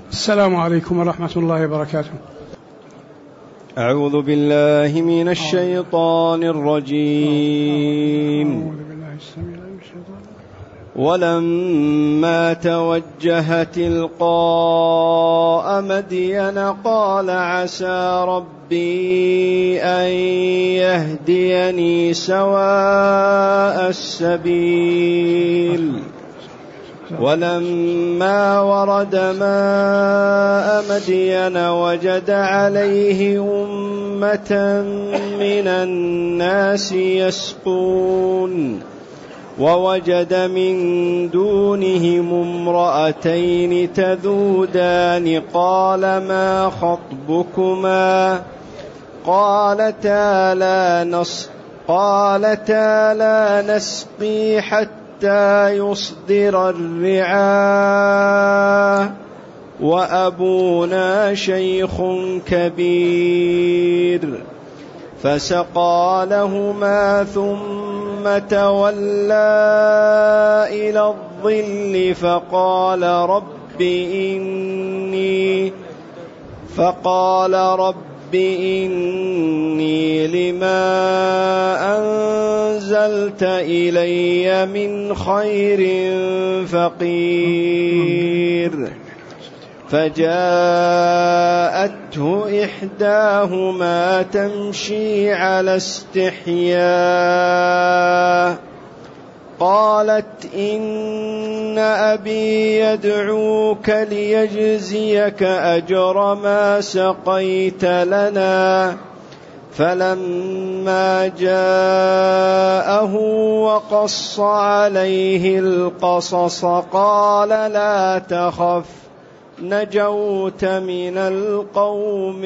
السلام عليكم ورحمة الله وبركاته. أعوذ بالله من الشيطان الرجيم. ولما توجه تلقاء مدين قال عسى ربي أن يهديني سواء السبيل. ولما ورد ماء مدين وجد عليه أمة من الناس يسقون ووجد من دونهم امرأتين تذودان قال ما خطبكما قالتا لا نسقي حتى يصدر الرعاء وأبونا شيخ كبير. فسقى لهما ثم تولى إلى الظل فقال رب إني لما أنزلت إلي من خير فقير. فجاءته إحداهما تمشي على استحياء قالت إن أبي يدعوك ليجزيك أجر ما سقيت لنا. فلما جاءه وقص عليه القصص قال لا تخف نجوت من القوم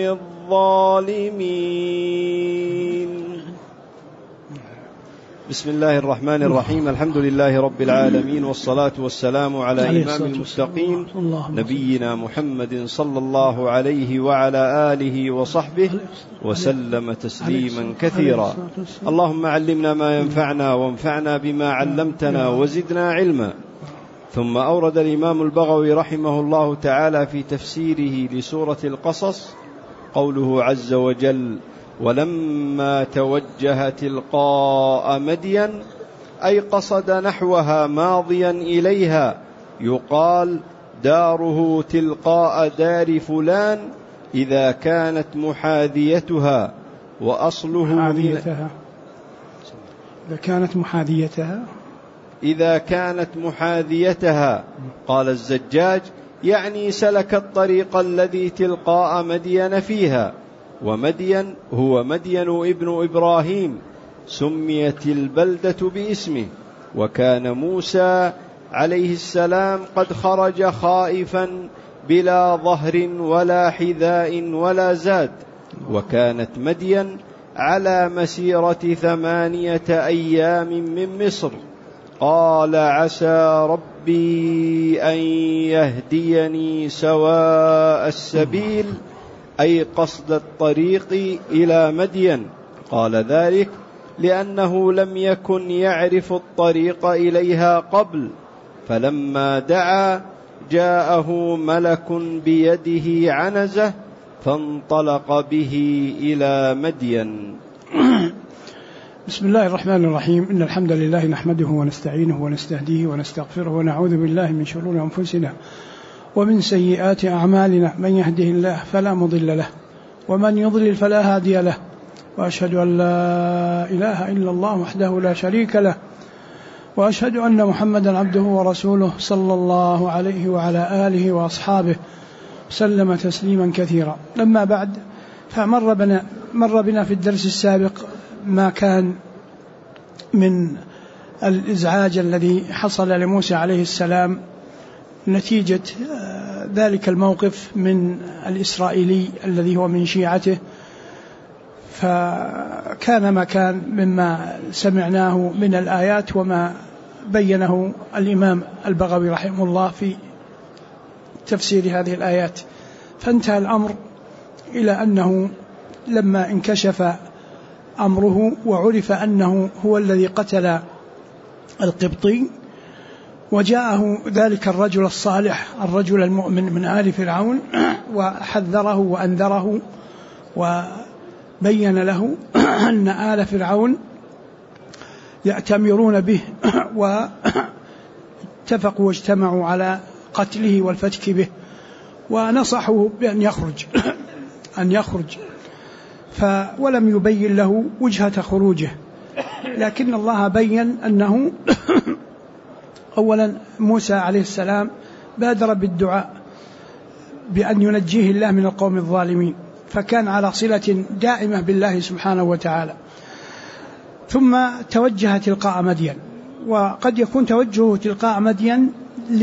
الظالمين. بسم الله الرحمن الرحيم. الحمد لله رب العالمين، والصلاة والسلام على إمام المتقين نبينا محمد صلى الله عليه وعلى آله وصحبه وسلم تسليما كثيرا. اللهم علمنا ما ينفعنا وانفعنا بما علمتنا وزدنا علما. ثم أورد الإمام البغوي رحمه الله تعالى في تفسيره لسورة القصص قوله عز وجل ولما توجه تلقاء مدين أي قصد نحوها ماضيا إليها، يقال داره تلقاء دار فلان إذا كانت محاذيتها، وأصله إذا كانت محاذيتها. قال الزجاج يعني سلك الطريق الذي تلقاء مدين فيها. ومدين هو مدين ابن إبراهيم، سميت البلدة باسمه. وكان موسى عليه السلام قد خرج خائفا بلا ظهر ولا حذاء ولا زاد. وكانت مدين على مسيرة 8 أيام من مصر. قال عسى ربي أن يهديني سواء السبيل أي قصد الطريق إلى مدين. قال ذلك لأنه لم يكن يعرف الطريق إليها قبل، فلما دعا جاءه ملك بيده عنزة فانطلق به إلى مدين. بسم الله الرحمن الرحيم. إن الحمد لله نحمده ونستعينه ونستهديه ونستغفره ونعوذ بالله من شرور أنفسنا ومن سيئات أعمالنا. من يهده الله فلا مضل له ومن يضلل فلا هادي له. وأشهد أن لا إله إلا الله وحده لا شريك له، وأشهد أن محمدا عبده ورسوله صلى الله عليه وعلى آله وأصحابه سلم تسليما كثيرا. لما بعد، فمر بنا في الدرس السابق ما كان من الإزعاج الذي حصل لموسى عليه السلام نتيجة ذلك الموقف من الإسرائيلي الذي هو من شيعته. فكان ما كان مما سمعناه من الآيات وما بينه الإمام البغوي رحمه الله في تفسير هذه الآيات. فانتهى الأمر إلى أنه لما انكشف أمره وعرف أنه هو الذي قتل القبطي وجاءه ذلك الرجل الصالح الرجل المؤمن من آل فرعون وحذره وأنذره وبين له أن آل فرعون يأتمرون به واتفقوا واجتمعوا على قتله والفتك به، ونصحه بأن يخرج ولم يبين له وجهة خروجه، لكن الله بين أنه أولا موسى عليه السلام بادر بالدعاء بأن ينجيه الله من القوم الظالمين، فكان على صلة دائمة بالله سبحانه وتعالى، ثم توجه تلقاء مدين. وقد يكون توجهه تلقاء مدين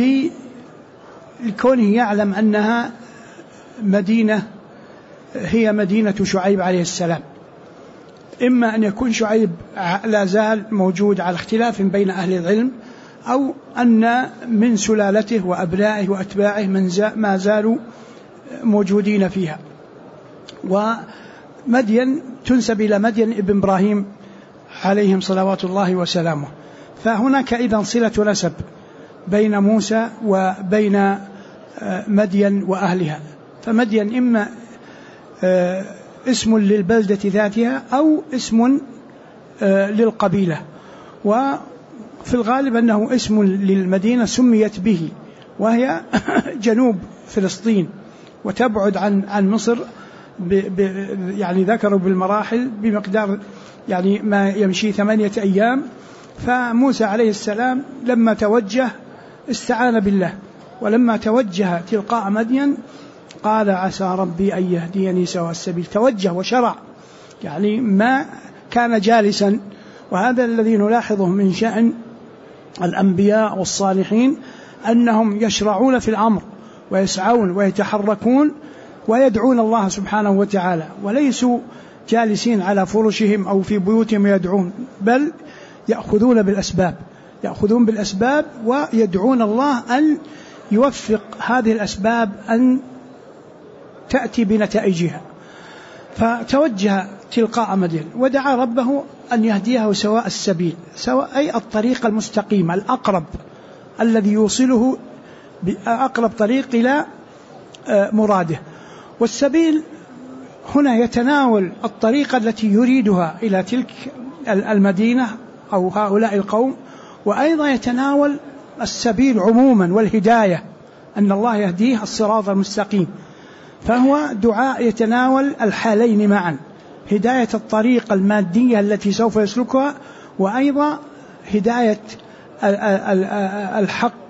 لكونه يعلم أنها مدينة هي مدينة شعيب عليه السلام، إما أن يكون شعيب لا زال موجود على اختلاف بين أهل العلم، أو أن من سلالته وأبنائه وأتباعه ما زالوا موجودين فيها. ومدين تنسب إلى مدين ابن إبراهيم عليهم صلوات الله وسلامه، فهناك إذن صلة نسب بين موسى وبين مدين وأهلها. فمدين إما اسم للبلدة ذاتها أو اسم للقبيلة، وفي الغالب أنه اسم للمدينة سميت به، وهي جنوب فلسطين وتبعد عن مصر يعني ذكروا بالمراحل بمقدار يعني ما يمشي 8 أيام. فموسى عليه السلام لما توجه استعان بالله، ولما توجه تلقاء مدين قال عسى ربي أن يهديني سواء السبيل، توجه وشرع، يعني ما كان جالسا. وهذا الذي نلاحظه من شأن الأنبياء والصالحين، أنهم يشرعون في الأمر ويسعون ويتحركون ويدعون الله سبحانه وتعالى، وليسوا جالسين على فرشهم أو في بيوتهم يدعون، بل يأخذون بالأسباب ويدعون الله أن يوفق هذه الأسباب أن تأتي بنتائجها. فتوجه تلقاء مدين ودعا ربه أن يهديه سواء السبيل، أي الطريق المستقيم الأقرب الذي يوصله بأقرب طريق إلى مراده. والسبيل هنا يتناول الطريقة التي يريدها إلى تلك المدينة أو هؤلاء القوم، وأيضا يتناول السبيل عموما والهداية، أن الله يهديه الصراط المستقيم. فهو دعاء يتناول الحالين معا، هداية الطريق المادية التي سوف يسلكها، وأيضا هداية الحق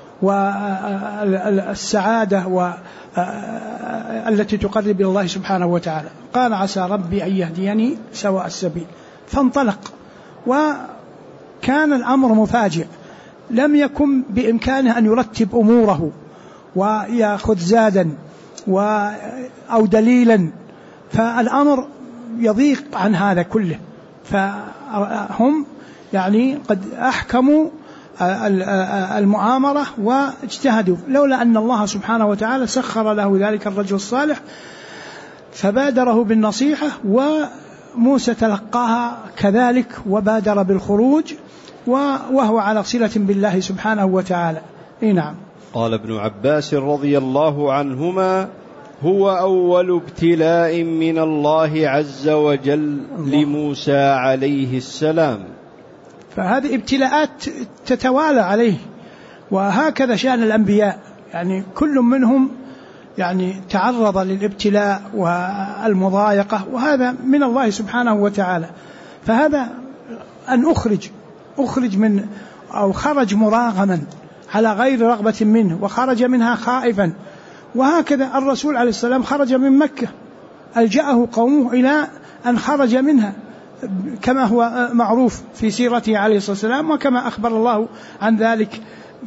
والسعادة التي تقرب إلى الله سبحانه وتعالى. قال عسى ربي أن يهديني سواء السبيل، فانطلق. وكان الأمر مفاجئ، لم يكن بإمكانه أن يرتب أموره ويأخذ زادا أو دليلا، فالأمر يضيق عن هذا كله. فهم يعني قد أحكموا المؤامرة واجتهدوا، لولا أن الله سبحانه وتعالى سخر له ذلك الرجل الصالح فبادره بالنصيحة، وموسى تلقاها كذلك وبادر بالخروج، وهو على صلة بالله سبحانه وتعالى. نعم. قال ابن عباس رضي الله عنهما: هو أول ابتلاء من الله عز وجل لموسى عليه السلام. فهذه ابتلاءات تتوالى عليه، وهكذا شأن الأنبياء، يعني كل منهم يعني تعرض للابتلاء والمضايقة، وهذا من الله سبحانه وتعالى. فهذا أن أخرج من أو خرج مراغما على غير رغبة منه، وخرج منها خائفا. وهكذا الرسول عليه السلام خرج من مكة، ألجأه قومه إلى أن خرج منها، كما هو معروف في سيرته عليه الصلاة والسلام، وكما أخبر الله عن ذلك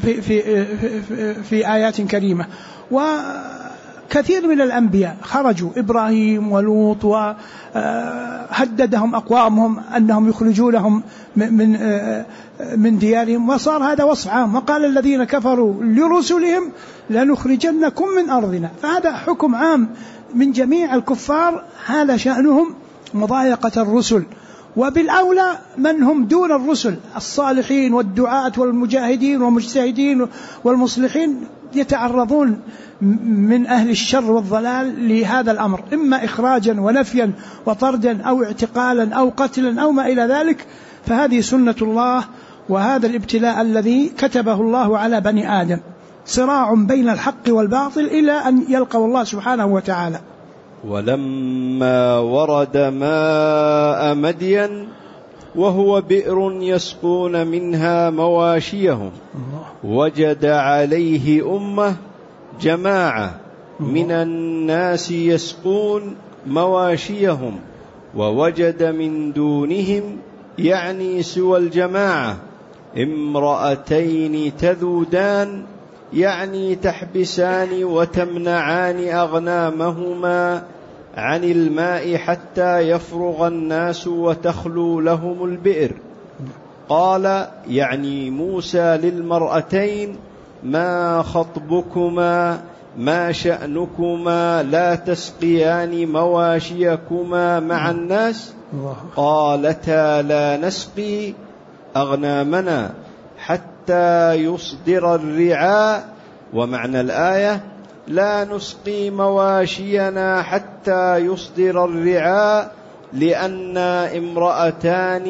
في آيات كريمة. وكثير من الأنبياء خرجوا، إبراهيم ولوط، وهددهم أقوامهم أنهم يخرجونهم من ديارهم، وصار هذا وصف عام. وقال الذين كفروا لرسلهم لنخرجنكم من أرضنا. فهذا حكم عام من جميع الكفار، هذا شأنهم مضايقة الرسل وبالأولى من هم دون الرسل الصالحين والدعاة والمجاهدين والمجتهدين والمصلحين يتعرضون من أهل الشر والضلال لهذا الأمر، إما إخراجا ونفيا وطردا أو اعتقالا أو قتلا أو ما إلى ذلك. فهذه سنة الله، وهذا الابتلاء الذي كتبه الله على بني آدم، صراع بين الحق والباطل إلى أن يلقوا الله سبحانه وتعالى. ولما ورد ماء مدين وهو بئر يسقون منها مواشيهم وجد عليه أمة جماعة من الناس يسقون مواشيهم ووجد من دونهم يعني سوى الجماعة امرأتين تذودان يعني تحبسان وتمنعان أغنامهما عن الماء حتى يفرغ الناس وتخلو لهم البئر. قال يعني موسى للمرأتين ما خطبكما ما شأنكما لا تسقيان مواشيكما مع الناس؟ قالتا لا نسقي أغنامنا حتى يصدر الرعاء. ومعنى الآية لا نسقي مواشينا حتى يصدر الرعاء لأن امرأتان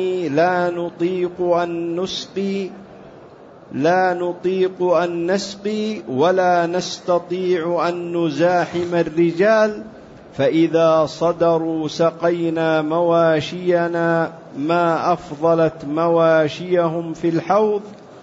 لا نطيق أن نسقي ولا نستطيع أن نزاحم الرجال، فإذا صدروا سقينا مواشينا ما أفضلت مواشيهم في الحوض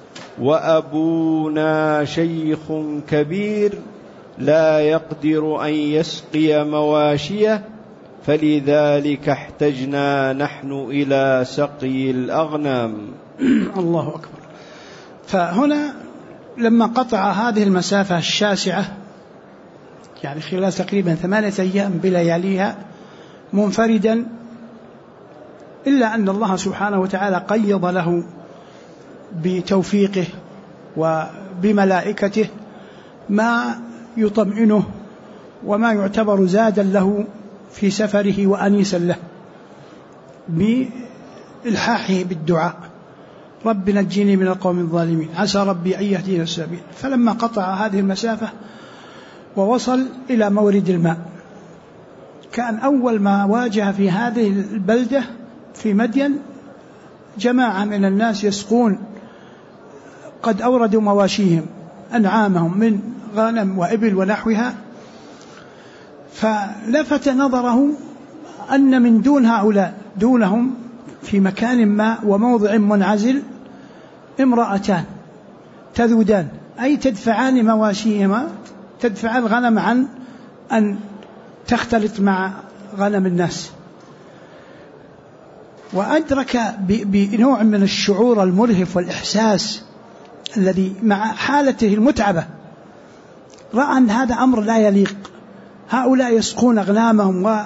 وأبونا شيخ كبير لا يقدر أن يسقي مواشيه فلذلك احتجنا نحن إلى سقي الأغنام. الله أكبر. فهنا لما قطع هذه المسافة الشاسعة يعني خلال تقريبا 8 أيام بلياليها منفردا، إلا أن الله سبحانه وتعالى قيض له بتوفيقه وبملائكته ما يطمئنه وما يعتبر زادا له في سفره وأنيسا له بإلحاحه بالدعاء رب نجني من القوم الظالمين عسى ربي أن يهدينا السبيل. فلما قطع هذه المسافة ووصل إلى مورد الماء كان أول ما واجه في هذه البلدة في مدين جماعة من الناس يسقون، قد أوردوا مواشيهم أنعامهم من غنم وإبل ونحوها، فلفت نظره أن من دون هؤلاء دونهم في مكان ما وموضع منعزل امرأتان تذودان أي تدفعان مواشيهما، تدفع الغنم عن أن تختلط مع غنم الناس. وأدرك بنوع من الشعور المرهف والإحساس الذي مع حالته المتعبة رأى أن هذا أمر لا يليق، هؤلاء يسقون أغنامهم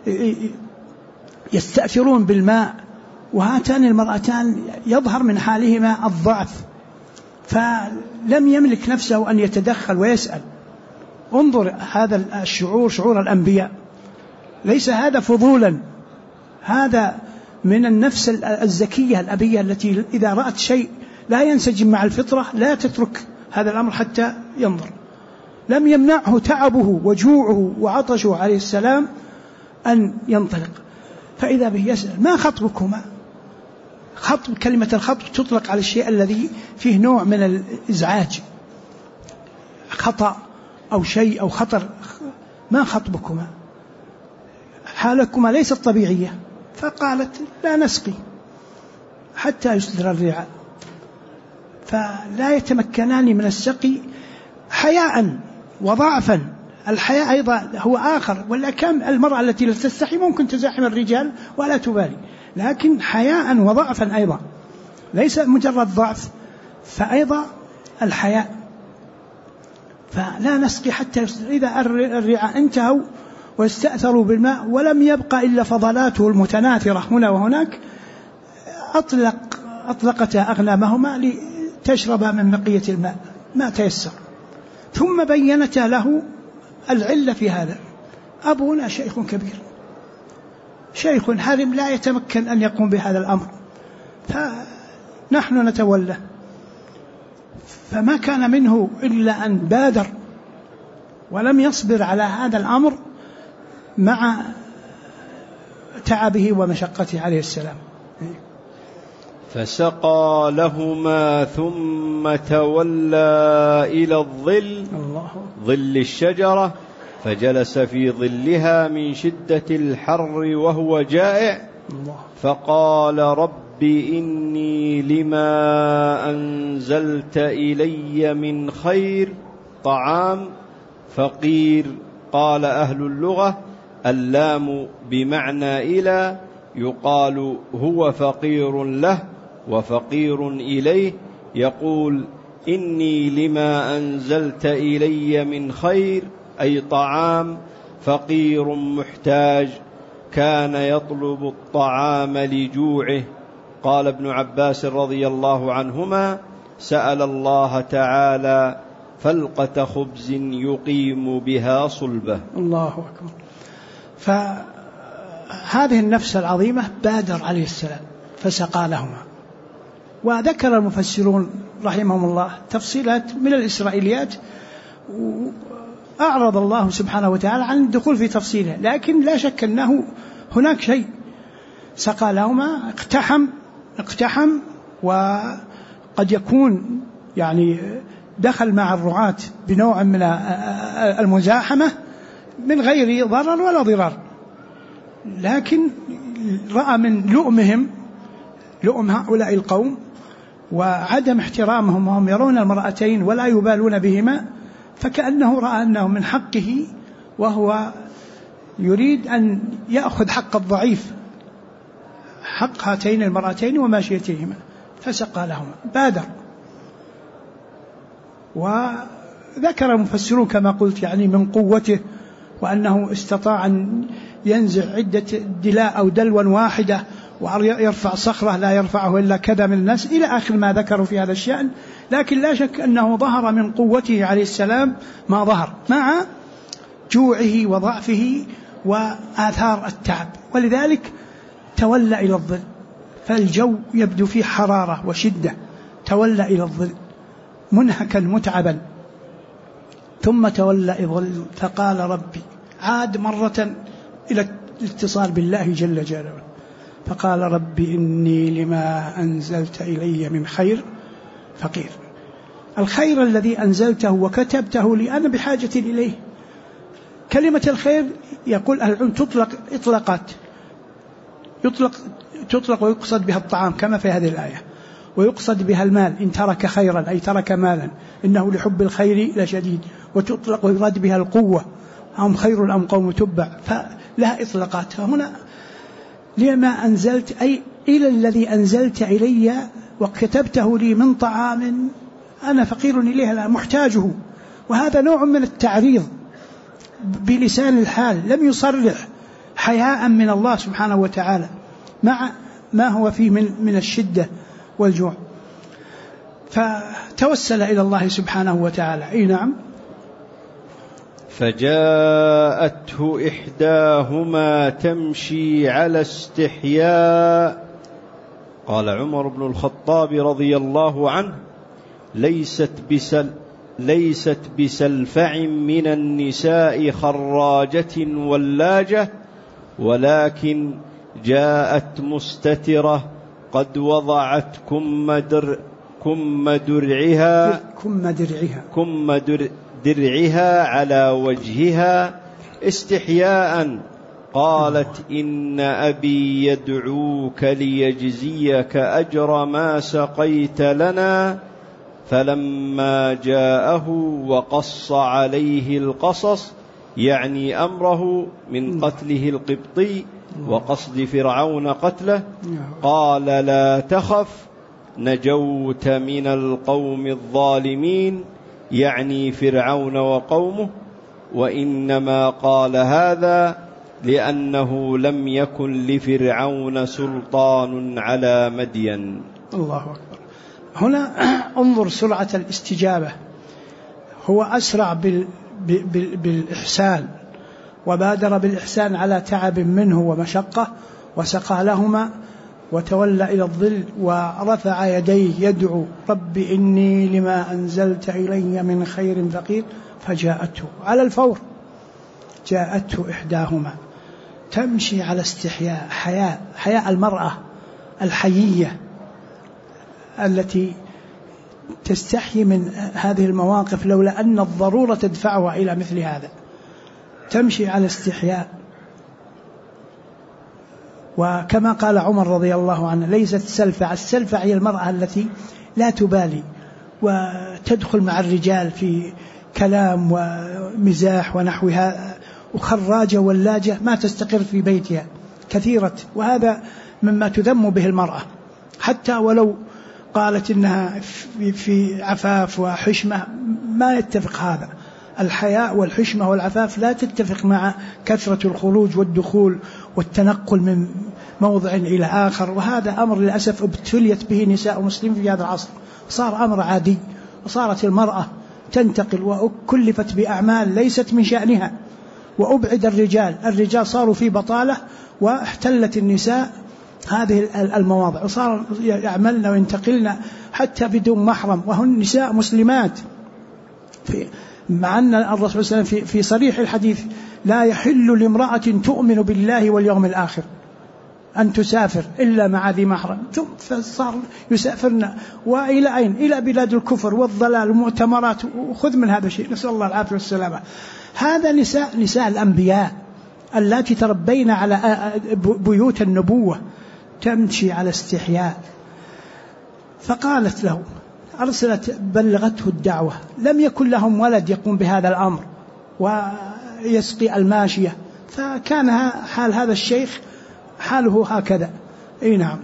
ويستأثرون بالماء، وهاتان المرأتان يظهر من حالهما الضعف، فلم يملك نفسه أن يتدخل ويسأل. انظر هذا الشعور، شعور الأنبياء، ليس هذا فضولا، هذا من النفس الزكية الأبية التي إذا رأت شيء لا ينسجم مع الفطرة لا تترك هذا الأمر حتى ينظر. لم يمنعه تعبه وجوعه وعطشه عليه السلام أن ينطلق، فإذا به يسأل ما خطبكما. خطب، كلمة الخطب تطلق على الشيء الذي فيه نوع من الإزعاج، خطأ أو شيء أو خطر. ما خطبكما، حالكما ليست طبيعية. فقالت لا نسقي حتى يصدر الرعاء، فلا يتمكنان من السقي حياء وضعفا. الحياء أيضا هو آخر، ولا كان المرأة التي لا تستحي ممكن تزاحم الرجال ولا تبالي، لكن حياء وضعفا أيضا، ليس مجرد ضعف، فأيضا الحياء. فلا نسقي حتى يصدر. إذا الرعاء انتهوا واستأثروا بالماء ولم يبقى إلا فضلاته المتناثرة هنا وهناك، أطلقتا أغنامهما لتشرب من بقية الماء ما تيسر. ثم بينتا له العلة في هذا: أبونا شيخ كبير، شيخ حرم لا يتمكن أن يقوم بهذا الأمر، فنحن نتولى. فما كان منه إلا أن بادر ولم يصبر على هذا الأمر مع تعبه ومشقته عليه السلام. فسقى لهما ثم تولى إلى الظل، ظل الشجرة، فجلس في ظلها من شدة الحر وهو جائع، فقال رب إني لما أنزلت إلي من خير طعام فقير. قال أهل اللغة اللام بمعنى إلى، يقال هو فقير له وفقير إليه. يقول إني لما أنزلت إلي من خير أي طعام، فقير محتاج، كان يطلب الطعام لجوعه. قال ابن عباس رضي الله عنهما سأل الله تعالى فلقة خبز يقيم بها صلبه. الله أكبر. فهذه النفس العظيمة بادر عليه السلام فسقى لهما. وذكر المفسرون رحمهم الله تفصيلات من الإسرائيليات، أعرض الله سبحانه وتعالى عن الدخول في تفصيله، لكن لا شك أنه هناك شيء سقى لهما. اقتحم وقد يكون يعني دخل مع الرعاة بنوع من المزاحمة من غير ضرر ولا ضرار، لكن رأى من لؤم هؤلاء القوم وعدم احترامهم، وهم يرون المرأتين ولا يبالون بهما، فكأنه رأى أنه من حقه وهو يريد أن يأخذ حق الضعيف، حق هاتين المرأتين وماشيتهما، فسقى لهما، بادر. وذكر المفسرون كما قلت يعني من قوته، وأنه استطاع أن ينزع عدة دلاء أو دلوا واحدة ويرفع صخرة لا يرفعه إلا كذا من الناس، إلى آخر ما ذكروا في هذا الشأن. لكن لا شك أنه ظهر من قوته عليه السلام ما ظهر مع جوعه وضعفه وآثار التعب، ولذلك تولى إلى الظل، فالجو يبدو فيه حرارة وشدة، تولى إلى الظل منهكا متعبا، ثم تولى إلى الظل فقال ربي، عاد مرة إلى الاتصال بالله جل جلاله، فقال ربي إني لما أنزلت إلي من خير فقير. الخير الذي أنزلته وكتبته لي أنا بحاجة إليه. كلمة الخير يقول أهل العلم تطلق ويقصد بها الطعام كما في هذه الآية، ويقصد بها المال إن ترك خيرا أي ترك مالا إنه لحب الخير لشديد، وتطلق ويراد بها القوة، هم خير أم قوم تبع، فلها إطلاقات. هنا لما أنزلت أي إلى الذي أنزلت إلي وكتبته لي من طعام أنا فقير إليه لا محتاجه. وهذا نوع من التعريض بلسان الحال، لم يصرح حياء من الله سبحانه وتعالى مع ما هو فيه من الشدة والجوع، فتوسل إلى الله سبحانه وتعالى. أي نعم. فجاءته إحداهما تمشي على استحياء. قال عمر بن الخطاب رضي الله عنه ليست بسلفع من النساء خراجة ولاجة، ولكن جاءت مستترة قد وضعت كم درعها على وجهها استحياء. قالت إن أبي يدعوك ليجزيك أجر ما سقيت لنا. فلما جاءه وقص عليه القصص يعني أمره من قتله القبطي وقصد فرعون قتله، قال لا تخف نجوت من القوم الظالمين يعني فرعون وقومه. وإنما قال هذا لأنه لم يكن لفرعون سلطان على مدين. الله أكبر. هنا انظر سرعة الاستجابة، هو أسرع بالإحسان وبادر بالإحسان على تعب منه ومشقة، وسقى لهما وتولى إلى الظل ورفع يديه يدعو رب إني لما أنزلت إلي من خير فقير، فجاءته على الفور، جاءته إحداهما تمشي على استحياء، حياء المرأة الحيية التي تستحي من هذه المواقف لولا أن الضرورة تدفعها إلى مثل هذا، تمشي على استحياء. وكما قال عمر رضي الله عنه ليست سلفع، السلفع هي المرأة التي لا تبالي وتدخل مع الرجال في كلام ومزاح ونحوها، وخراجة ولاجة ما تستقر في بيتها كثيرة، وهذا مما تذم به المرأة، حتى ولو قالت إنها في عفاف وحشمة ما يتفق هذا. الحياء والحشمة والعفاف لا تتفق مع كثرة الخروج والدخول والتنقل من موضع إلى آخر، وهذا أمر للأسف ابتليت به نساء مسلمين في هذا العصر، صار أمر عادي، وصارت المرأة تنتقل وكلفت بأعمال ليست من شأنها، وأبعد الرجال صاروا في بطالة، واحتلت النساء هذه المواضع، وصار يعملن وينتقلن حتى بدون محرم، وهن نساء مسلمات. مع أن الرسول صلى الله عليه وسلم في صريح الحديث لا يحل لامرأة تؤمن بالله واليوم الآخر أن تسافر إلا مع ذي محرم، فصار يسافرن وإلى أين؟ إلى بلاد الكفر والضلال والمؤتمرات، وخذ من هذا الشيء، نسأل الله العافية والسلامة. هذا نساء الأنبياء التي تربين على بيوت النبوة، تمشي على استحياء. فقالت له، أرسلت بلغته الدعوة، لم يكن لهم ولد يقوم بهذا الأمر ويسقي الماشية، فكان حال هذا الشيخ حاله هكذا. نعم.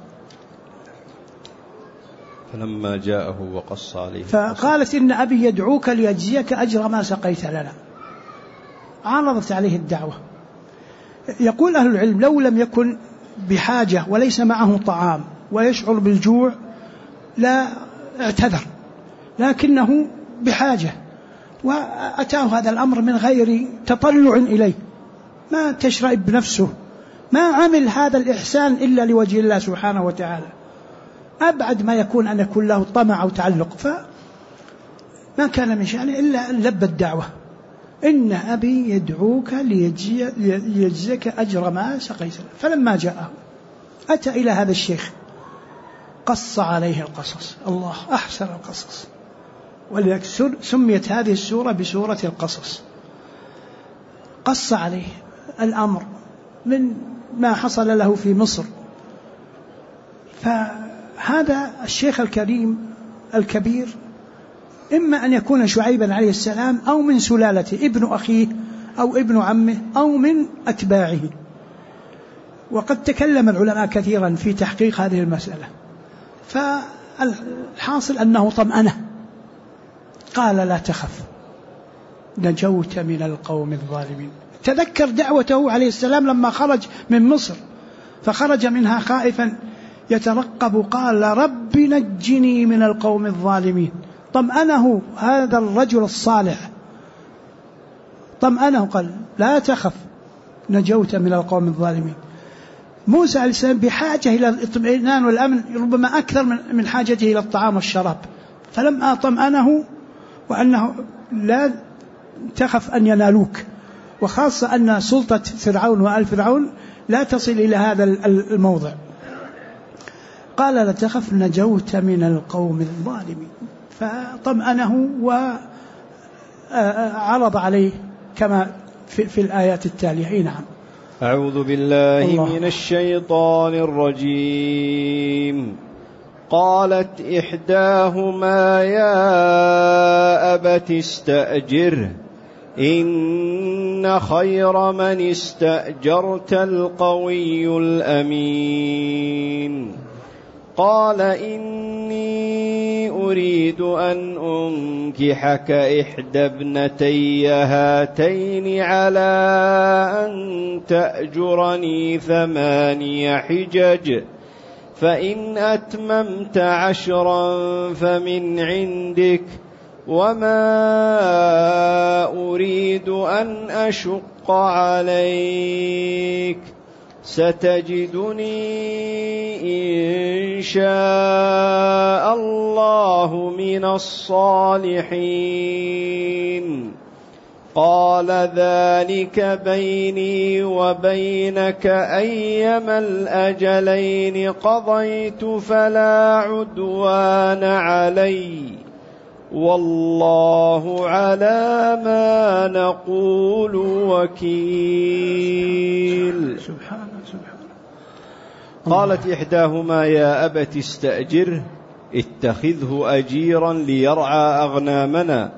فلما جاءه وقص عليه فقالت إن أبي يدعوك ليجزيك أجر ما سقيت لنا، عرضت عليه الدعوة. يقول أهل العلم لو لم يكن بحاجة وليس معه طعام ويشعر بالجوع لا اعتذر، لكنه بحاجة وأتاه هذا الأمر من غير تطلع إليه، ما تشرئب بنفسه، ما عمل هذا الإحسان إلا لوجه الله سبحانه وتعالى، أبعد ما يكون أن يكون له طمع أو تعلق، فما كان من شأنه إلا أن لبى الدعوة، إن أبي يدعوك ليجزيك أجر ما سقيت. فلما جاءه أتى إلى هذا الشيخ قص عليه القصص، الله أحسن القصص، ولذلك سميت هذه السورة بسورة القصص. قص عليه الأمر من ما حصل له في مصر. فهذا الشيخ الكريم الكبير إما أن يكون شعيبا عليه السلام أو من سلالته، ابن أخيه أو ابن عمه أو من أتباعه، وقد تكلم العلماء كثيرا في تحقيق هذه المسألة. فالحاصل أنه طمأنه، قال لا تخف نجوت من القوم الظالمين. تذكر دعوته عليه السلام لما خرج من مصر، فخرج منها خائفا يترقب، قال رب نجني من القوم الظالمين. طمأنه هذا الرجل الصالح، طمأنه، قال لا تخف نجوت من القوم الظالمين. موسى عليه السلام بحاجة إلى الاطمئنان والأمن ربما أكثر من حاجته إلى الطعام والشراب، فلما طمأنه وأنه لا تخف أن ينالوك، وخاصة أن سلطة فرعون وآل فرعون لا تصل إلى هذا الموضع، قال لا تخف نجوت من القوم الظالمين. فطمأنه وعرض عليه كما في الآيات التالية. نعم. أعوذ بالله من الشيطان الرجيم. قالت إحداهما يا أبت استأجره إن خير من استأجرت القوي الأمين. قال إني أريد أن أنكحك إحدى ابنتي هاتين على أن تأجرني 8 حجج، فإن أتممت 10 فمن عندك، وما أريد أن أشق عليك ستجدني إن شاء الله من الصالحين. قال ذلك بيني وبينك أيما الأجلين قضيت فلا عدوان علي والله على ما نقول وكيل. قالت إحداهما يا أبت استأجره اتخذه أجيرا ليرعى أغنامنا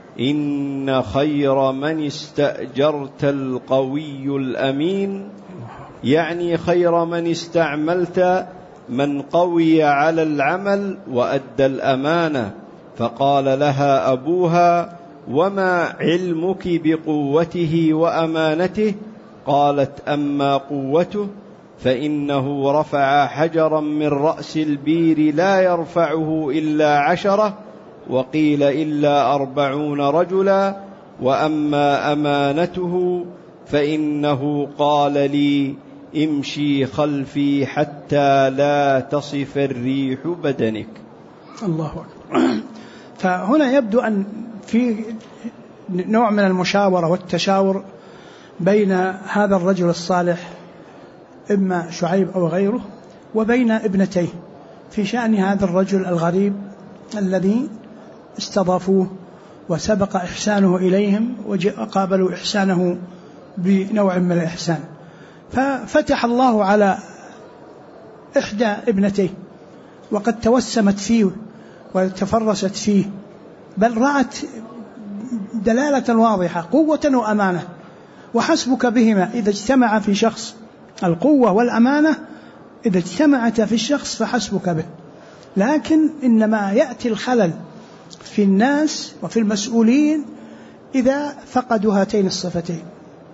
إن خير من استأجرت القوي الأمين، يعني خير من استعملت من قوي على العمل وأدى الأمانة. فقال لها أبوها وما علمك بقوته وأمانته؟ قالت أما قوته فإنه رفع حجرا من رأس البير لا يرفعه إلا 10 وقيل إلا 40 رجلا، وأما أمانته فإنه قال لي امشي خلفي حتى لا تصف الريح بدنك. الله أكبر. فهنا يبدو أن في نوع من المشاورة والتشاور بين هذا الرجل الصالح إما شعيب أو غيره وبين ابنتيه في شأن هذا الرجل الغريب الذي استضافوه وسبق إحسانه إليهم وقابلوا إحسانه بنوع من الإحسان. ففتح الله على إحدى ابنتيه وقد توسمت فيه وتفرست فيه، بل رأت دلالة واضحة قوة وأمانة، وحسبك بهما إذا اجتمع في شخص القوة والأمانة، إذا اجتمعت في الشخص فحسبك به. لكن إنما يأتي الخلل في الناس وفي المسؤولين إذا فقدوا هاتين الصفتين،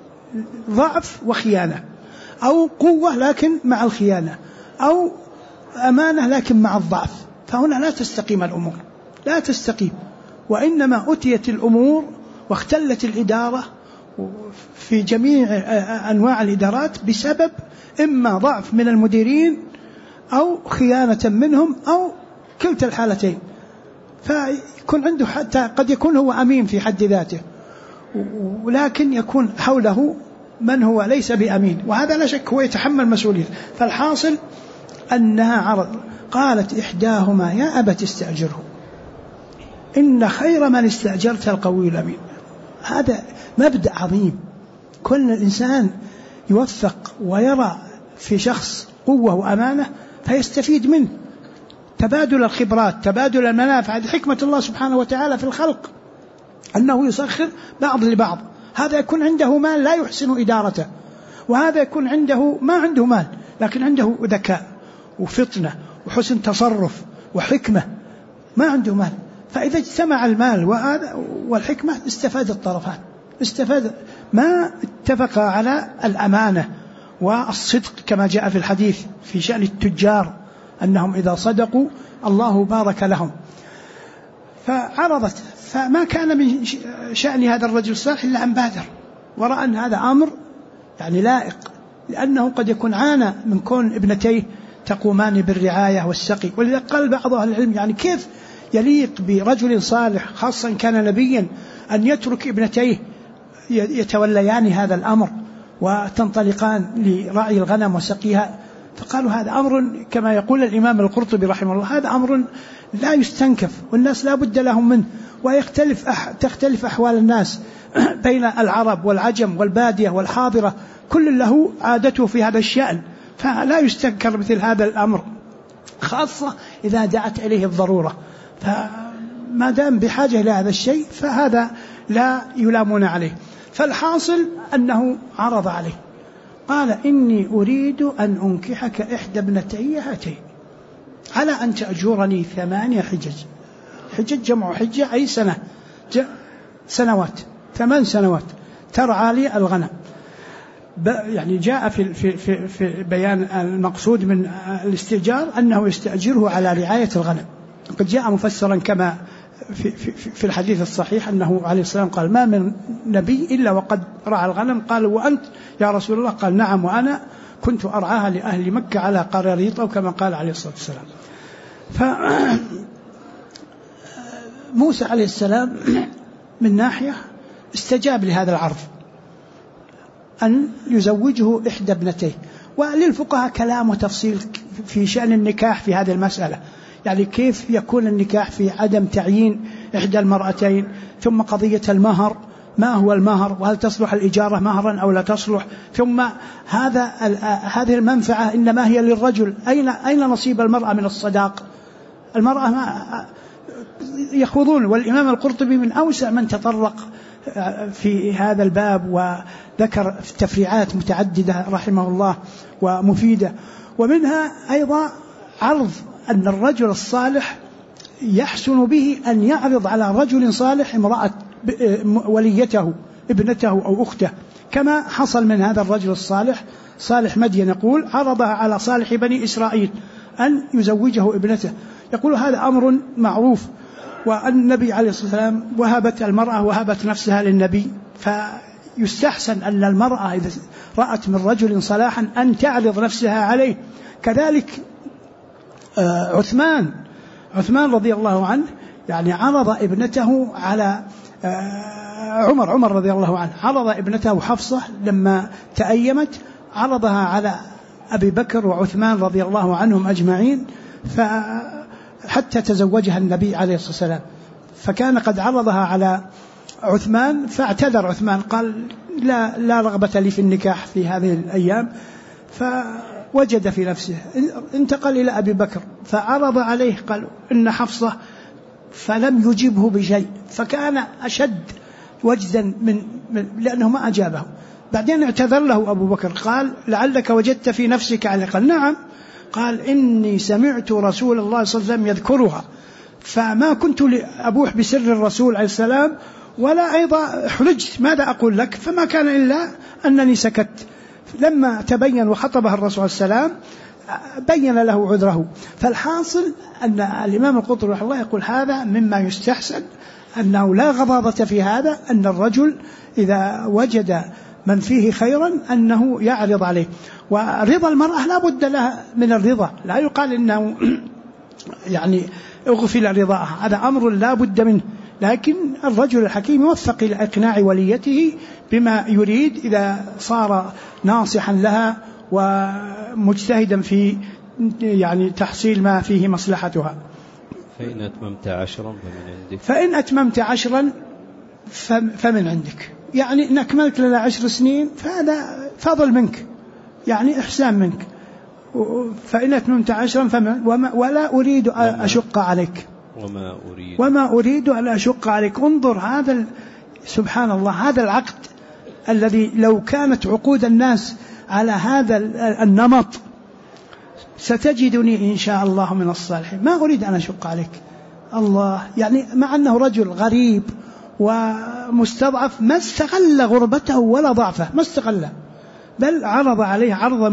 ضعف وخيانة، أو قوة لكن مع الخيانة، أو أمانة لكن مع الضعف، فهنا لا تستقيم الأمور، لا تستقيم. وإنما أتيت الأمور واختلت الإدارة في جميع أنواع الإدارات بسبب إما ضعف من المديرين أو خيانة منهم أو كلتا الحالتين. فيكون عنده حتى قد يكون هو أمين في حد ذاته، ولكن يكون حوله من هو ليس بأمين، وهذا لا شك هو يتحمل مسؤولية. فالحاصل أنها عرض. قالت إحداهما يا أبت استأجره إن خير من استأجرت القوي الأمين. هذا مبدأ عظيم، كل إنسان يوثق ويرى في شخص قوة وأمانة فيستفيد منه، تبادل الخبرات، تبادل المنافع. هذه حكمة الله سبحانه وتعالى في الخلق، أنه يسخر بعض لبعض. هذا يكون عنده مال لا يحسن إدارته، وهذا يكون عنده ما عنده مال لكن عنده ذكاء وفطنة وحسن تصرف وحكمة، ما عنده مال. فإذا اجتمع المال والحكمة استفاد الطرفان، استفاد ما اتفق على الأمانة والصدق، كما جاء في الحديث في شأن التجار أنهم إذا صدقوا الله بارك لهم. فعرضت، فما كان من شأن هذا الرجل الصالح إلا أن بادر، ورأى أن هذا أمر يعني لائق، لأنه قد يكون عانى من كون ابنتيه تقومان بالرعاية والسقي. ولذا قال بعض أهل العلم يعني كيف يليق برجل صالح خاصة كان نبيا أن يترك ابنتيه يتوليان هذا الأمر وتنطلقان لرعي الغنم وسقيها. فقالوا هذا أمر كما يقول الإمام القرطبي رحمه الله، هذا أمر لا يستنكف والناس لا بد لهم منه، تختلف أحوال الناس بين العرب والعجم والبادية والحاضرة، كل له عادته في هذا الشأن، فلا يستنكر مثل هذا الأمر خاصة إذا دعت إليه الضرورة. فما دام بحاجة إلى هذا الشيء فهذا لا يلامون عليه. فالحاصل أنه عرض عليه، قال إني أريد أن أنكحك إحدى ابنتي هاتين على أن تأجرني 8 حجج. حجج جمع حجة أي سنة، سنوات، 8 سنوات ترعى لي الغنم. يعني جاء في بيان المقصود من الاستئجار أنه يستأجره على رعاية الغنم. قد جاء مفسرا كما في الحديث الصحيح أنه عليه السلام قال ما من نبي إلا وقد رعى الغنم. قال وأنت يا رسول الله؟ قال نعم وأنا كنت أرعاها لأهل مكة على قراريط أو كما قال عليه الصلاة والسلام. فموسى عليه السلام من ناحية استجاب لهذا العرض أن يزوجه إحدى ابنتيه. وللفقهاء كلام وتفصيل في شأن النكاح في هذه المسألة، يعني كيف يكون النكاح في عدم تعيين إحدى المرأتين، ثم قضية المهر، ما هو المهر وهل تصلح الإجارة مهرا أو لا تصلح، ثم هذه المنفعة إنما هي للرجل، أين نصيب المرأة من الصداق؟ المرأة يخوضون. والإمام القرطبي من أوسع من تطرق في هذا الباب وذكر تفريعات متعددة رحمه الله ومفيدة. ومنها أيضا عرض أن الرجل الصالح يحسن به أن يعرض على رجل صالح امرأة وليته ابنته أو أخته، كما حصل من هذا الرجل الصالح صالح مدين، يقول عرضها على صالح بني إسرائيل أن يزوجه ابنته. يقول هذا أمر معروف. والنبي عليه الصلاة والسلام وهبت المرأة وهبت نفسها للنبي، فيستحسن أن المرأة إذا رأت من رجل صلاحا أن تعرض نفسها عليه. كذلك عثمان رضي الله عنه يعني عرض ابنته على عمر رضي الله عنه عرض ابنته حفصة لما تأيمت، عرضها على أبي بكر وعثمان رضي الله عنهم أجمعين حتى تزوجها النبي عليه الصلاة والسلام. فكان قد عرضها على عثمان فاعتذر عثمان، قال لا رغبة لي في النكاح في هذه الأيام، فوجد في نفسه انتقل إلى أبي بكر فعرض عليه قال إن حفصة، فلم يجبه بشيء، فكان أشد وجدا لأنه ما أجابه. بعدين اعتذر له أبو بكر قال لعلك وجدت في نفسك عليه، قال نعم، قال إني سمعت رسول الله صلى الله عليه وسلم يذكرها، فما كنت لأبوح بسر الرسول عليه السلام ولا أيضا حرجت ماذا أقول لك، فما كان إلا أنني سكت. لما تبين وخطبها الرسول عليه السلام بين له عذره. فالحاصل أن الإمام القرطبي رحمه الله يقول هذا مما يستحسن، أنه لا غضاضة في هذا، أن الرجل إذا وجد من فيه خيرا أنه يعرض عليه. ورضا المرأة لا بد لها من الرضا، لا يقال إنه يعني اغفل رضاها، هذا أمر لا بد منه، لكن الرجل الحكيم يوفق إلى إقناع وليته بما يريد إذا صار ناصحا لها ومجتهدا في يعني تحصيل ما فيه مصلحتها. فإن أتممت 10 فمن عندك. فإن أتممت 10 فمن عندك، يعني إن أكملت لنا 10 سنين فهذا فضل منك، يعني إحسان منك. فإن أتممت 10 فمن ولا أريد أن أشق عليك وما أريد أن أشق عليك. انظر هذا سبحان الله، هذا العقد الذي لو كانت عقود الناس على هذا النمط ستجدني إن شاء الله من الصالحين، ما أريد أن أشق عليك. الله، يعني مع أنه رجل غريب ومستضعف ما استغل غربته ولا ضعفه، ما استغله، بل عرض عليه عرضا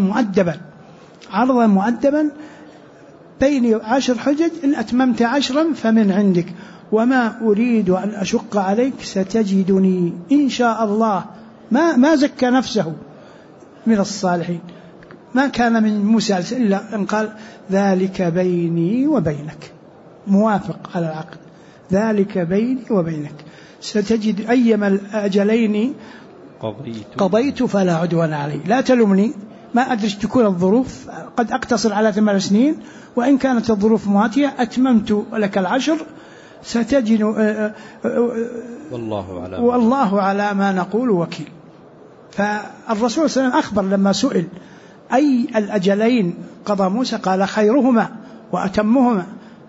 مؤدبا بيني 10 حجج، إن أتممت 10 فمن عندك وما أريد أن أشق عليك ستجدني إن شاء الله. ما زكى نفسه من الصالحين، ما كان من موسى إلا أن قال ذلك بيني وبينك، موافق على العقد، ذلك بيني وبينك، ستجد أيما الأجلين قضيت فلا عدوان علي. لا تلومني، ما أدري تكون الظروف، قد أقتصر على 8 سنين، وإن كانت الظروف مواتية أتممت لك 10 ستجد والله على ما نقول وكيل. فالرسول صلى الله عليه وسلم أخبر لما سئل أي الأجلين قضى موسى قال خيرهما وأتمهما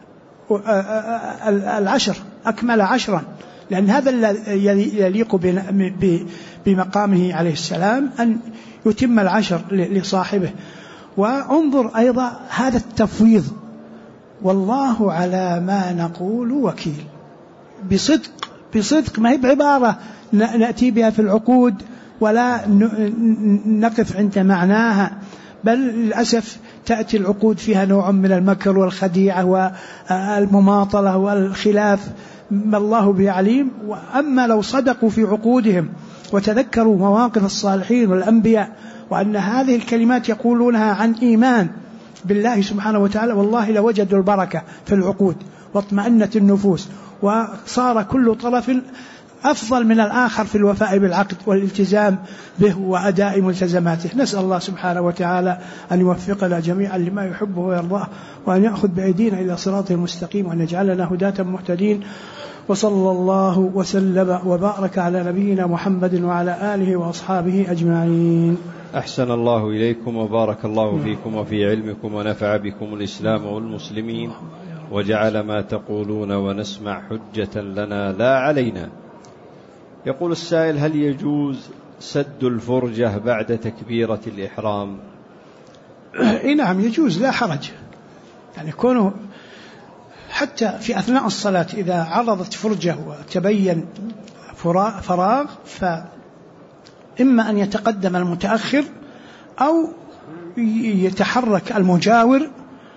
10، أكمل 10، لأن هذا يليق بمقامه عليه السلام أن يتم 10 لصاحبه. وانظر أيضا هذا التفويض، والله على ما نقول وكيل، بصدق، ما هي بعبارة نأتي بها في العقود ولا نقف عند معناها، بل للأسف تأتي العقود فيها نوع من المكر والخديعة والمماطلة والخلاف، ما الله به عليم. وأما لو صدقوا في عقودهم وتذكروا مواقف الصالحين والأنبياء وأن هذه الكلمات يقولونها عن إيمان بالله سبحانه وتعالى، والله لوجدوا البركة في العقود واطمأنت النفوس، وصار كل طرف أفضل من الآخر في الوفاء بالعقد والالتزام به وأداء ملتزماته. نسأل الله سبحانه وتعالى أن يوفقنا جميعا لما يحبه ويرضاه، وأن يأخذ بأيدينا إلى صراط المستقيم، وأن يجعلنا هداة مهتدين. وصلى الله وسلم وبارك على نبينا محمد وعلى آله وأصحابه أجمعين. أحسن الله إليكم وبارك الله فيكم وفي علمكم، ونفع بكم الإسلام والمسلمين، وجعل ما تقولون ونسمع حجة لنا لا علينا. يقول السائل: هل يجوز سد الفرجة بعد تكبيرة الإحرام؟ نعم يجوز، لا حرج. يعني كونه حتى في أثناء الصلاة إذا عرضت فرجة وتبين فراغ، فإما أن يتقدم المتأخر أو يتحرك المجاور،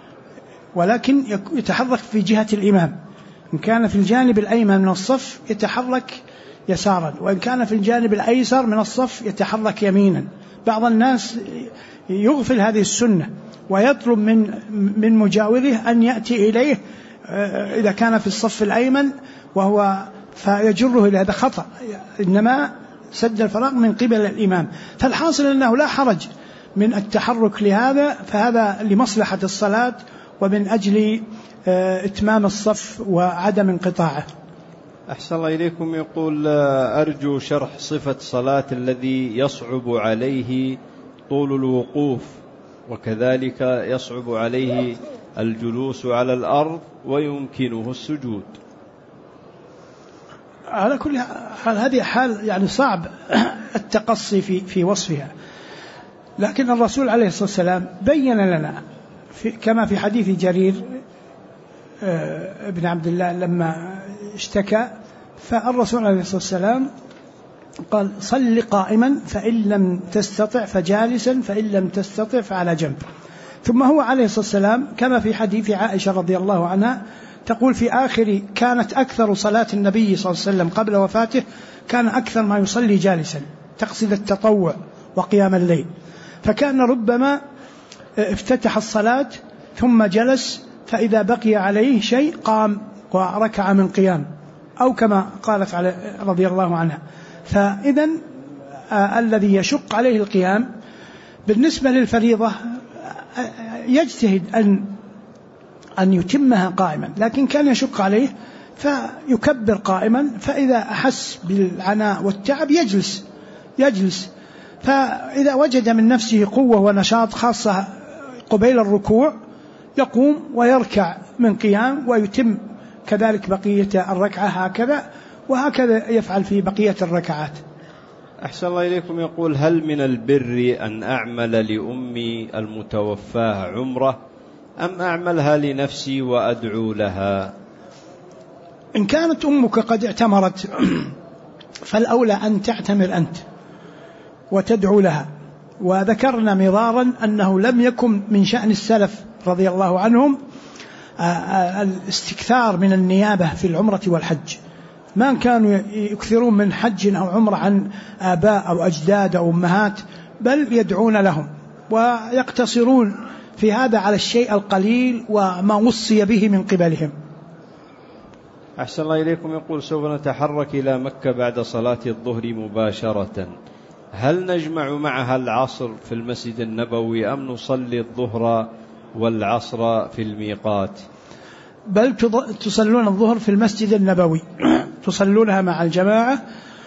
ولكن يتحرك في جهة الإمام. إن كان في الجانب الأيمن من الصف يتحرك يسارا، وإن كان في الجانب الأيسر من الصف يتحرك يمينا. بعض الناس يغفل هذه السنة ويطلب من مجاوره أن يأتي إليه إذا كان في الصف الأيمن فيجره إلى هذا خطأ، إنما سد الفراغ من قبل الإمام. فالحاصل أنه لا حرج من التحرك لهذا، فهذا لمصلحة الصلاة ومن أجل إتمام الصف وعدم انقطاعه. أحسن الله إليكم. يقول: أرجو شرح صفة صلاة الذي يصعب عليه طول الوقوف، وكذلك يصعب عليه الجلوس على الأرض ويمكنه السجود. على كل حال هذه حال يعني صعب التقصي في وصفها، لكن الرسول عليه الصلاة والسلام بين لنا كما في حديث جرير ابن عبد الله لما اشتكى، فالرسول عليه الصلاة والسلام قال: صل قائما فإن لم تستطع فجالسا فإن لم تستطع فعلى جنب. ثم هو عليه الصلاة والسلام كما في حديث عائشة رضي الله عنها تقول: في آخر كانت أكثر صلاة النبي صلى الله عليه وسلم قبل وفاته كان أكثر ما يصلي جالسا، تقصد التطوع وقيام الليل، فكان ربما افتتح الصلاة ثم جلس، فإذا بقي عليه شيء قام وركع من قيام، أو كما قالت رضي الله عنها. فإذن الذي يشق عليه القيام بالنسبة للفريضة يجتهد أن يتمها قائما، لكن كان يشق عليه فيكبر قائما، فإذا أحس بالعناء والتعب يجلس، فإذا وجد من نفسه قوة ونشاط خاصة قبيل الركوع يقوم ويركع من قيام ويتم كذلك بقية الركعة هكذا، وهكذا يفعل في بقية الركعات. أحسن الله إليكم. يقول: هل من البر أن أعمل لأمي المتوفاة عمرة أم أعملها لنفسي وأدعو لها؟ إن كانت أمك قد اعتمرت فالأولى أن تعتمر أنت وتدعو لها. وذكرنا مرارا أنه لم يكن من شأن السلف رضي الله عنهم الاستكثار من النيابة في العمرة والحج، ما كانوا يكثرون من حج أو عمرة عن آباء أو أجداد أو أمهات، بل يدعون لهم ويقتصرون في هذا على الشيء القليل وما وصي به من قبلهم. أحسن الله إليكم. يقول: سوف نتحرك إلى مكة بعد صلاة الظهر مباشرة، هل نجمع معها العصر في المسجد النبوي أم نصلي الظهر والعصر في الميقات؟ بل تصلون الظهر في المسجد النبوي تصلونها مع الجماعة،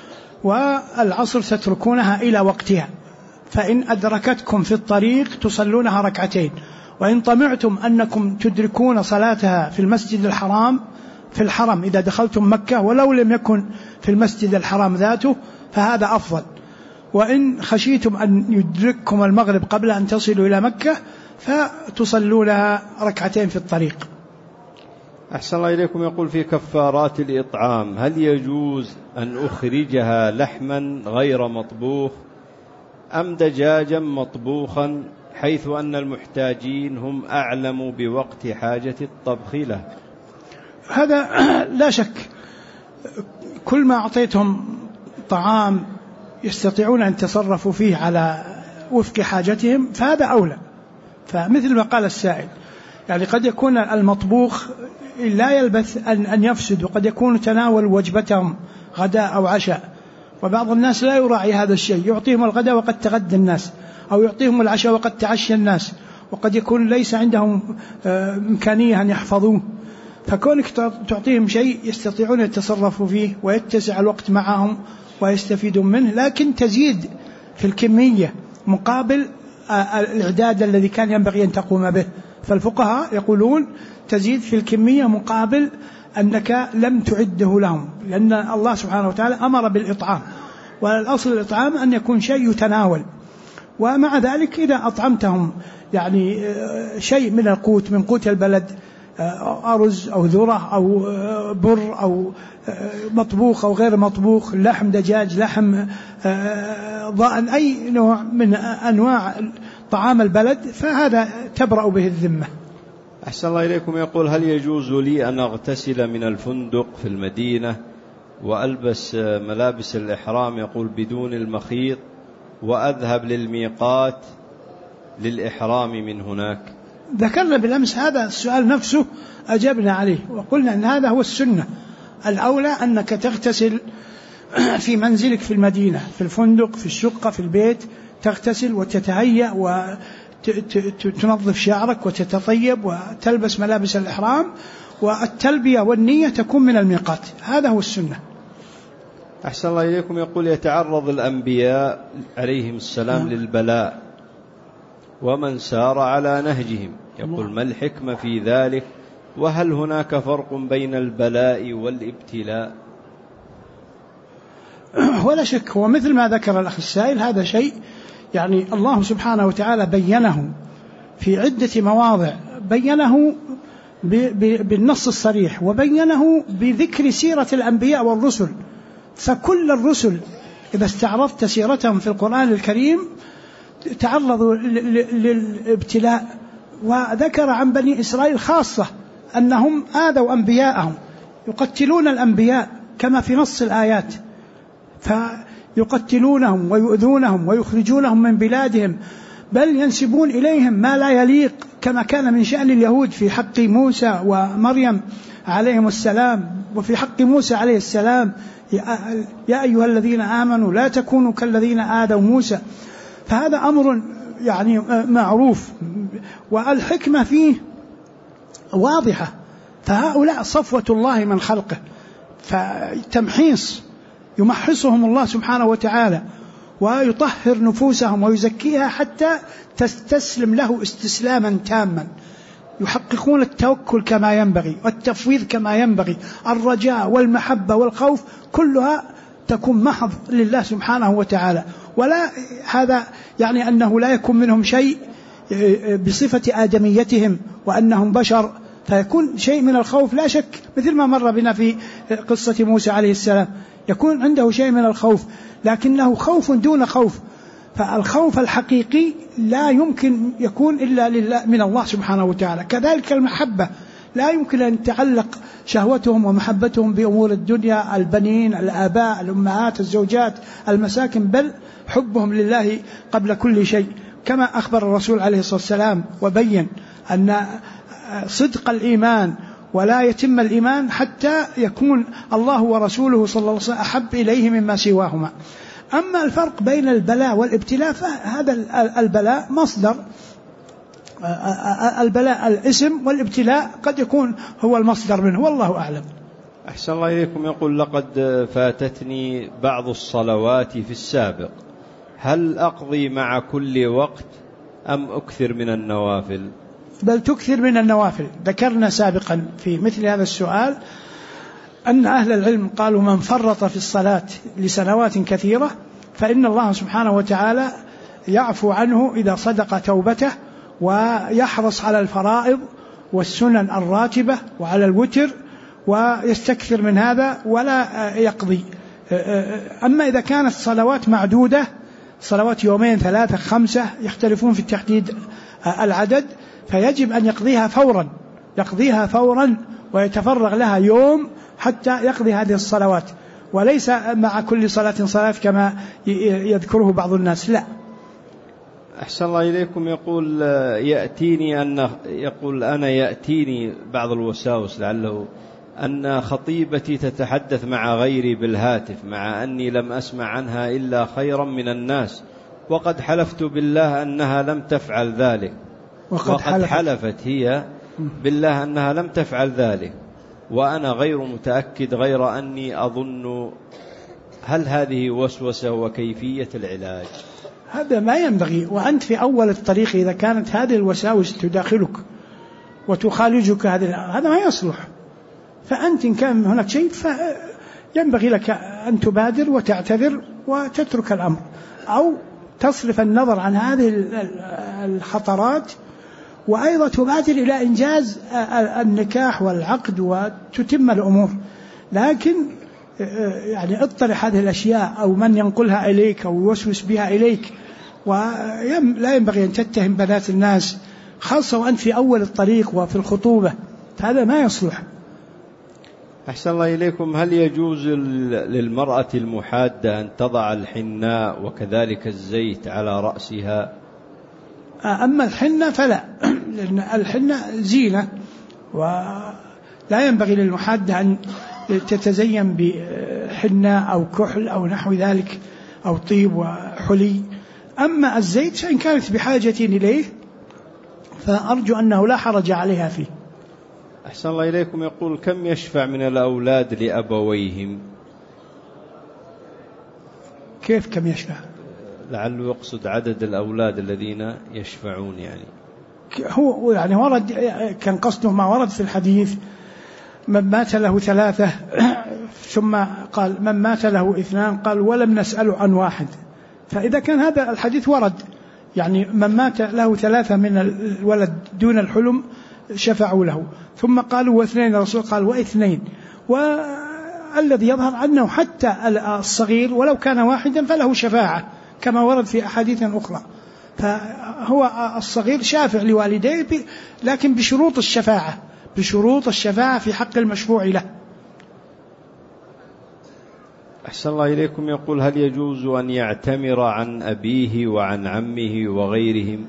والعصر تتركونها إلى وقتها، فإن أدركتكم في الطريق تصلونها ركعتين، وإن طمعتم أنكم تدركون صلاتها في المسجد الحرام في الحرم إذا دخلتم مكة ولو لم يكن في المسجد الحرام ذاته فهذا أفضل، وإن خشيتم أن يدرككم المغرب قبل أن تصلوا إلى مكة فتصلونها ركعتين في الطريق. أحسن الله إليكم. يقول: في كفارات الإطعام هل يجوز أن أخرجها لحما غير مطبوخ أم دجاجا مطبوخا حيث أن المحتاجين هم أعلم بوقت حاجة الطبخ له. هذا لا شك، كل ما أعطيتهم طعام يستطيعون أن يتصرفوا فيه على وفق حاجتهم فهذا أولى. فمثل ما قال السائل، يعني قد يكون المطبوخ لا يلبث أن يفسد، وقد يكون تناول وجبتهم غداء أو عشاء، وبعض الناس لا يراعي هذا الشيء، يعطيهم الغداء وقد تغدى الناس، أو يعطيهم العشاء وقد تعشى الناس، وقد يكون ليس عندهم إمكانية أن يحفظوه. فكونك تعطيهم شيء يستطيعون يتصرفوا فيه ويتسع الوقت معهم ويستفيدون منه، لكن تزيد في الكمية مقابل الإعداد الذي كان ينبغي أن تقوم به. فالفقهاء يقولون تزيد في الكمية مقابل أنك لم تعده لهم، لأن الله سبحانه وتعالى أمر بالإطعام، والأصل الإطعام أن يكون شيء يتناول. ومع ذلك إذا أطعمتهم يعني شيء من القوت، من قوت البلد، أرز أو ذرة أو بر أو مطبوخ أو غير مطبوخ، لحم دجاج، لحم ضأن، أي نوع من أنواع طعام البلد، فهذا تبرأ به الذمة. أحسن الله إليكم. يقول: هل يجوز لي أن أغتسل من الفندق في المدينة وألبس ملابس الإحرام، يقول بدون المخيط، وأذهب للميقات للإحرام من هناك؟ ذكرنا بالأمس هذا السؤال نفسه، أجبنا عليه وقلنا أن هذا هو السنة. الأولى أنك تغتسل في منزلك في المدينة، في الفندق، في الشقة، في البيت، تغتسل وتتهيأ وتنظف شعرك وتتطيب وتلبس ملابس الإحرام، والتلبية والنية تكون من الميقات. هذا هو السنة. أحسن الله إليكم. يقول: يتعرض الأنبياء عليهم السلام للبلاء ومن سار على نهجهم، يقول ما الحكمة في ذلك، وهل هناك فرق بين البلاء والابتلاء؟ ولا شك، هو مثل ما ذكر الأخ السائل، هذا شيء يعني الله سبحانه وتعالى بينه في عدة مواضع، بينه بالنص الصريح، وبينه بذكر سيرة الأنبياء والرسل. فكل الرسل إذا استعرضت سيرتهم في القرآن الكريم تعرضوا للابتلاء. وذكر عن بني إسرائيل خاصة أنهم آذوا أنبياءهم، يقتلون الأنبياء كما في نص الآيات، فيقتلونهم ويؤذونهم ويخرجونهم من بلادهم، بل ينسبون إليهم ما لا يليق، كما كان من شأن اليهود في حق موسى ومريم عليهم السلام، وفي حق موسى عليه السلام: يا أيها الذين آمنوا لا تكونوا كالذين آذوا موسى. فهذا أمر يعني معروف، والحكمة فيه واضحة. فهؤلاء صفوة الله من خلقه، فتمحيص يمحصهم الله سبحانه وتعالى ويطهر نفوسهم ويزكيها حتى تستسلم له استسلاما تاما، يحققون التوكل كما ينبغي والتفويض كما ينبغي، الرجاء والمحبة والخوف كلها تكون محض لله سبحانه وتعالى. ولا هذا يعني أنه لا يكون منهم شيء بصفة آدميتهم وأنهم بشر، فيكون شيء من الخوف لا شك، مثل ما مر بنا في قصة موسى عليه السلام، يكون عنده شيء من الخوف، لكنه خوف دون خوف. فالخوف الحقيقي لا يمكن يكون إلا لله من الله سبحانه وتعالى. كذلك المحبة لا يمكن أن تعلق شهوتهم ومحبتهم بأمور الدنيا، البنين، الآباء، الأمهات، الزوجات، المساكن، بل حبهم لله قبل كل شيء، كما أخبر الرسول عليه الصلاة والسلام وبين أن صدق الإيمان ولا يتم الإيمان حتى يكون الله ورسوله صلى الله عليه وسلم أحب إليه مما سواهما. أما الفرق بين البلاء والابتلاء، فهذا البلاء مصدر، البلاء الاسم، والابتلاء قد يكون هو المصدر منه، والله أعلم. أحسن الله إليكم. يقول: لقد فاتتني بعض الصلوات في السابق، هل أقضي مع كل وقت أم أكثر من النوافل؟ بل تكثر من النوافل. ذكرنا سابقا في مثل هذا السؤال أن أهل العلم قالوا من فرط في الصلاة لسنوات كثيرة فإن الله سبحانه وتعالى يعفو عنه إذا صدق توبته، ويحرص على الفرائض والسنن الراتبة وعلى الوتر، ويستكثر من هذا ولا يقضي. أما إذا كانت صلوات معدودة صلوات يومين 3 5 يختلفون في تحديد العدد، فيجب أن يقضيها فورا ويتفرغ لها يوم حتى يقضي هذه الصلوات، وليس مع كل صلاة كما يذكره بعض الناس، لا. أحسن الله إليكم. يقول يأتيني بعض الوساوس لعله أن خطيبتي تتحدث مع غيري بالهاتف مع أني لم أسمع عنها إلا خيرا من الناس، وقد حلفت بالله أنها لم تفعل ذلك، وقد حلفت هي بالله أنها لم تفعل ذلك، وأنا غير متأكد، غير أني أظن. هل هذه وسوسة وكيفية العلاج؟ هذا ما ينبغي، وأنت في أول الطريق إذا كانت هذه الوساوس تداخلك وتخالجك هذا ما يصلح. فأنت إن كان هناك شيء فينبغي لك أن تبادر وتعتذر وتترك الأمر، أو تصرف النظر عن هذه الخطرات، وأيضا تبادر إلى إنجاز النكاح والعقد وتتم الأمور. لكن يعني اطرح هذه الأشياء أو من ينقلها إليك أو يوسوس بها إليك، ولا ينبغي أن تتهم بنات الناس، خاصة وأنت في أول الطريق وفي الخطوبة، هذا ما يصلح. أحسن الله إليكم. هل يجوز للمرأة المحادة أن تضع الحناء وكذلك الزيت على رأسها؟ أما الحنة فلا، لأن الحنة زينة، ولا ينبغي للمحادة أن تتزين بحنة أو كحل أو نحو ذلك أو طيب وحلي. أما الزيت فإن كانت بحاجة إليه فأرجو أنه لا حرج عليها فيه. أحسن الله إليكم. يقول كم يشفع من الأولاد لأبويهم؟ كيف كم يشفع؟ لعله يقصد عدد الأولاد الذين يشفعون، يعني هو يعني ورد، كان قصده ما ورد في الحديث من مات له 3 ثم قال من مات له 2 قال ولم نسأله عن 1. فإذا كان هذا الحديث ورد يعني من مات له 3 من الولد دون الحلم شفعوا له، ثم قالوا 2 الرسول قال 2، والذي يظهر أنه حتى الصغير ولو كان 1 فله شفاعة كما ورد في أحاديث أخرى. فهو الصغير شافع لوالديه لكن بشروط الشفاعة في حق المشفوع له. أحسن الله إليكم. يقول هل يجوز أن يعتمر عن أبيه وعن عمه وغيرهم؟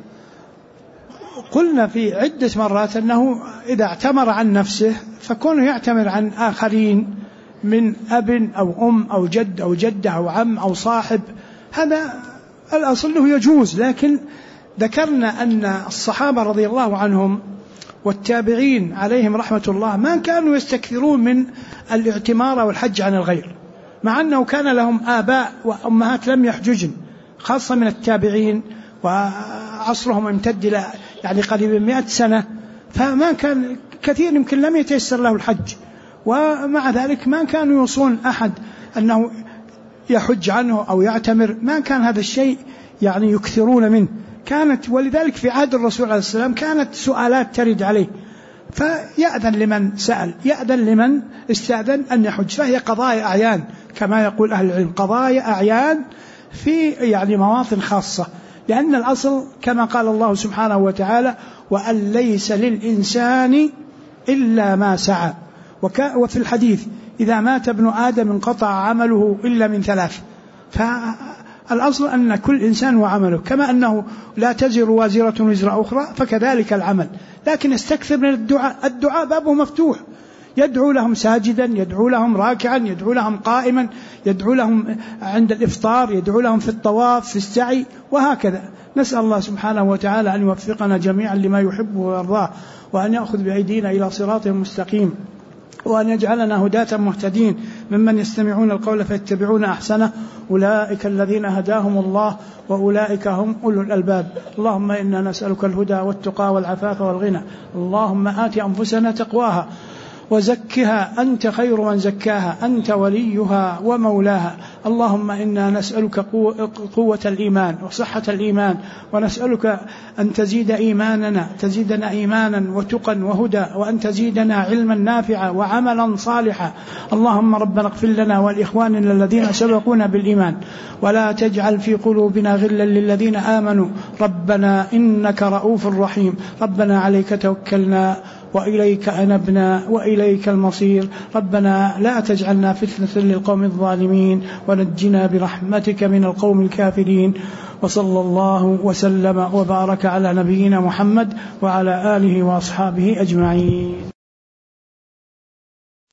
قلنا في عدة مرات أنه إذا اعتمر عن نفسه فكونه يعتمر عن آخرين من أب أو أم أو جد أو جدة أو عم أو صاحب، هذا الأصل له يجوز. لكن ذكرنا أن الصحابة رضي الله عنهم والتابعين عليهم رحمة الله ما كانوا يستكثرون من الاعتمار والحج عن الغير، مع أنه كان لهم آباء وأمهات لم يحججن، خاصة من التابعين وعصرهم امتد إلى يعني قريب 100 سنة، فما كان كثير يمكن لم يتيسر له الحج، ومع ذلك ما كانوا يوصون أحد أنه يحج عنه أو يعتمر، ما كان هذا الشيء يعني يكثرون منه. كانت ولذلك في عهد الرسول عليه السلام كانت سؤالات ترد عليه فيأذن لمن سأل، يأذن لمن استأذن أن يحج، فهي قضايا أعيان كما يقول أهل العلم، قضايا أعيان في يعني مواطن خاصة، لأن الأصل كما قال الله سبحانه وتعالى وأن ليس للإنسان إلا ما سعى، وفي الحديث إذا مات ابن آدم انقطع عمله إلا من 3. فالأصل أن كل إنسان وعمله، كما أنه لا تزر وازرة وزر أخرى فكذلك العمل. لكن استكثر من الدعاء بابه مفتوح، يدعو لهم ساجدا، يدعو لهم راكعا، يدعو لهم قائما، يدعو لهم عند الإفطار، يدعو لهم في الطواف في السعي، وهكذا. نسأل الله سبحانه وتعالى أن يوفقنا جميعا لما يحب ويرضاه، وأن يأخذ بأيدينا إلى صراط مستقيم، وأن يجعلنا هداة مهتدين ممن يستمعون القول فيتبعون أحسنه، أولئك الذين هداهم الله وأولئك هم أولو الألباب. اللهم إنا نسألك الهدى والتقى والعفاف والغنى. اللهم آت أنفسنا تقواها وزكها أنت خير من زكاها، أنت وليها ومولاها. اللهم إنا نسألك قوة الإيمان وصحة الإيمان، ونسألك أن تزيدنا إيمانا وتقا وهدى، وأن تزيدنا علما نافعا وعملا صالحا. اللهم ربنا اغفر لنا والإخواننا الذين سبقونا بالإيمان، ولا تجعل في قلوبنا غلا للذين آمنوا، ربنا إنك رؤوف رحيم. ربنا عليك توكلنا وإليك أنبنا وإليك المصير. ربنا لا تجعلنا فتنة للقوم الظالمين، ونجنا برحمتك من القوم الكافرين. وصلى الله وسلم وبارك على نبينا محمد وعلى آله وأصحابه أجمعين.